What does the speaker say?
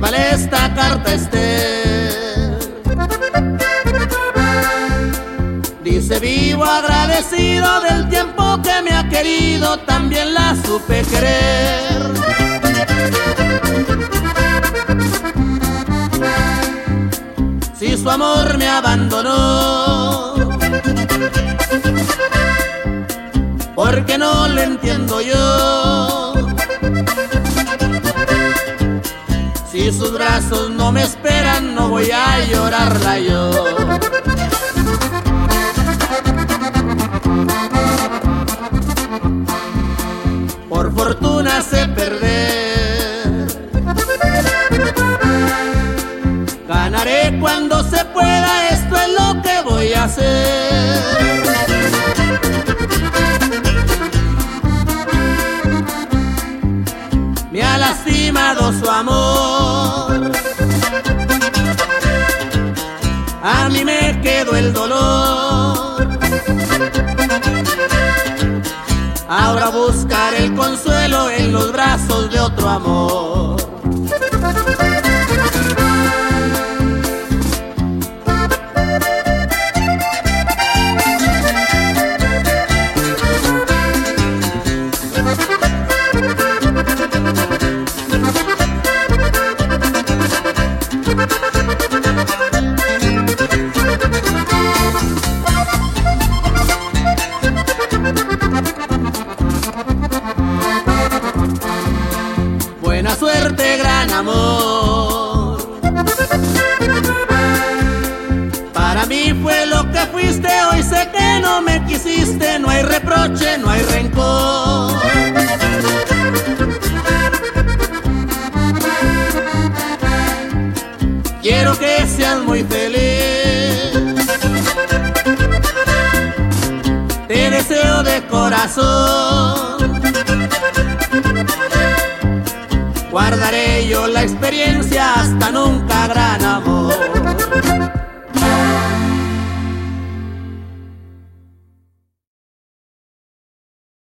mal esta carta Esther. Dice: vivo agradecido del tiempo que me ha querido, también la supe querer. Si su amor me abandonó, porque no lo entiendo yo. Si sus brazos no me esperan, no voy a llorarla yo. Por fortuna sé perder, ganaré cuando se pueda, esto es lo que voy a hacer. Me ha lastimado su amor, a mí me quedó el dolor. Ahora buscaré el consuelo en los brazos de otro amor. Buena suerte, gran amor. Para mí fue lo que fuiste, hoy sé que no me quisiste. No hay reproche, no hay rencor. Quiero que seas muy feliz, te deseo de corazón. Guardaré yo la experiencia hasta nunca, gran amor.